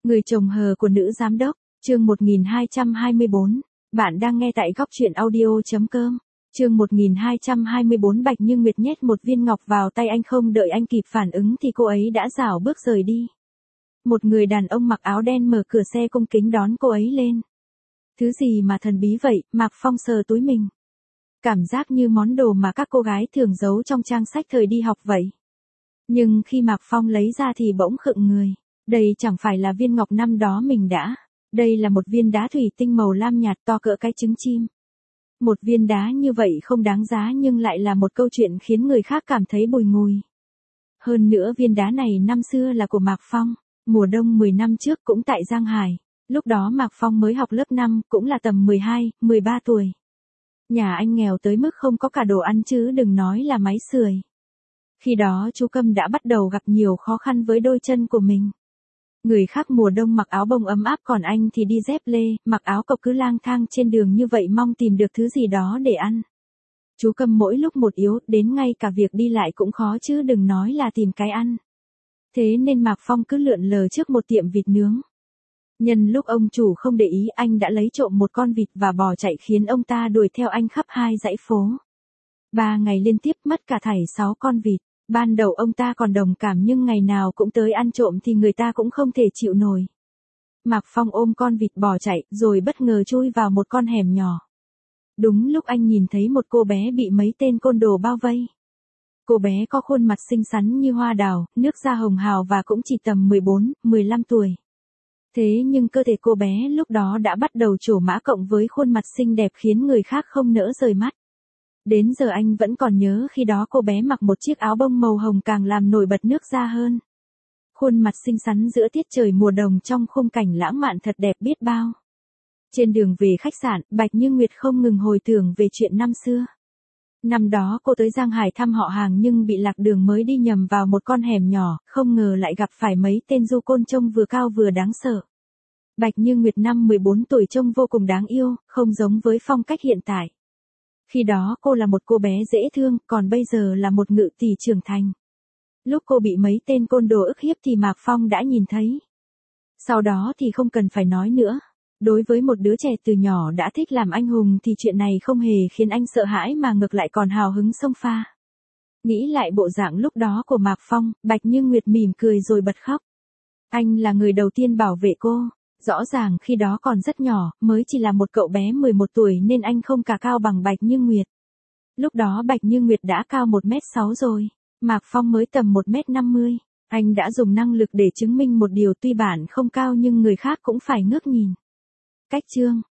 Người chồng hờ của nữ giám đốc, chương 1224. Bạn đang nghe tại góc truyện audio.com. Chương 1224. Bạch Như Nguyệt nhét một viên ngọc vào tay anh, không đợi anh kịp phản ứng thì cô ấy đã rảo bước rời đi. Một người đàn ông mặc áo đen mở cửa xe cung kính đón cô ấy lên. Thứ gì mà thần bí vậy? Mạc Phong sờ túi mình. Cảm giác như món đồ mà các cô gái thường giấu trong trang sách thời đi học vậy. Nhưng khi Mạc Phong lấy ra thì bỗng khựng người. Đây chẳng phải là viên ngọc năm đó mình đã. Đây là một viên đá thủy tinh màu lam nhạt to cỡ cái trứng chim. Một viên đá như vậy không đáng giá nhưng lại là một câu chuyện khiến người khác cảm thấy bùi ngùi. Hơn nữa viên đá này năm xưa là của Mạc Phong, mùa đông 10 năm trước cũng tại Giang Hải. Lúc đó Mạc Phong mới học lớp 5, cũng là tầm 12, 13 tuổi. Nhà anh nghèo tới mức không có cả đồ ăn chứ đừng nói là máy sưởi. Khi đó chú Câm đã bắt đầu gặp nhiều khó khăn với đôi chân của mình. Người khác mùa đông mặc áo bông ấm áp còn anh thì đi dép lê, mặc áo cộc cứ lang thang trên đường như vậy mong tìm được thứ gì đó để ăn. Chú Câm mỗi lúc một yếu, đến ngay cả việc đi lại cũng khó chứ đừng nói là tìm cái ăn. Thế nên Mạc Phong cứ lượn lờ trước một tiệm vịt nướng. Nhân lúc ông chủ không để ý anh đã lấy trộm một con vịt và bỏ chạy khiến ông ta đuổi theo anh khắp hai dãy phố. 3 ngày liên tiếp mất cả thảy 6 con vịt. Ban đầu ông ta còn đồng cảm nhưng ngày nào cũng tới ăn trộm thì người ta cũng không thể chịu nổi. Mạc Phong ôm con vịt bỏ chạy rồi bất ngờ chui vào một con hẻm nhỏ. Đúng lúc anh nhìn thấy một cô bé bị mấy tên côn đồ bao vây. Cô bé có khuôn mặt xinh xắn như hoa đào, nước da hồng hào và cũng chỉ tầm 14, 15 tuổi. Thế nhưng cơ thể cô bé lúc đó đã bắt đầu trổ mã cộng với khuôn mặt xinh đẹp khiến người khác không nỡ rời mắt. Đến giờ anh vẫn còn nhớ khi đó cô bé mặc một chiếc áo bông màu hồng càng làm nổi bật nước da hơn. Khuôn mặt xinh xắn giữa tiết trời mùa đông trong khung cảnh lãng mạn thật đẹp biết bao. Trên đường về khách sạn, Bạch Như Nguyệt không ngừng hồi tưởng về chuyện năm xưa. Năm đó cô tới Giang Hải thăm họ hàng nhưng bị lạc đường mới đi nhầm vào một con hẻm nhỏ, không ngờ lại gặp phải mấy tên du côn trông vừa cao vừa đáng sợ. Bạch Như Nguyệt năm 14 tuổi trông vô cùng đáng yêu, không giống với phong cách hiện tại. Khi đó cô là một cô bé dễ thương, còn bây giờ là một ngự tỷ trưởng thành. Lúc cô bị mấy tên côn đồ ức hiếp thì Mạc Phong đã nhìn thấy. Sau đó thì không cần phải nói nữa. Đối với một đứa trẻ từ nhỏ đã thích làm anh hùng thì chuyện này không hề khiến anh sợ hãi mà ngược lại còn hào hứng xông pha. Nghĩ lại bộ dạng lúc đó của Mạc Phong, Bạch Như Nguyệt mỉm cười rồi bật khóc. Anh là người đầu tiên bảo vệ cô. Rõ ràng khi đó còn rất nhỏ, mới chỉ là một cậu bé 11 tuổi nên anh không cả cao bằng Bạch Như Nguyệt. Lúc đó Bạch Như Nguyệt đã cao 1m6 rồi, Mạc Phong mới tầm 1m50. Anh đã dùng năng lực để chứng minh một điều tuy bản không cao nhưng người khác cũng phải ngước nhìn. Cách chương,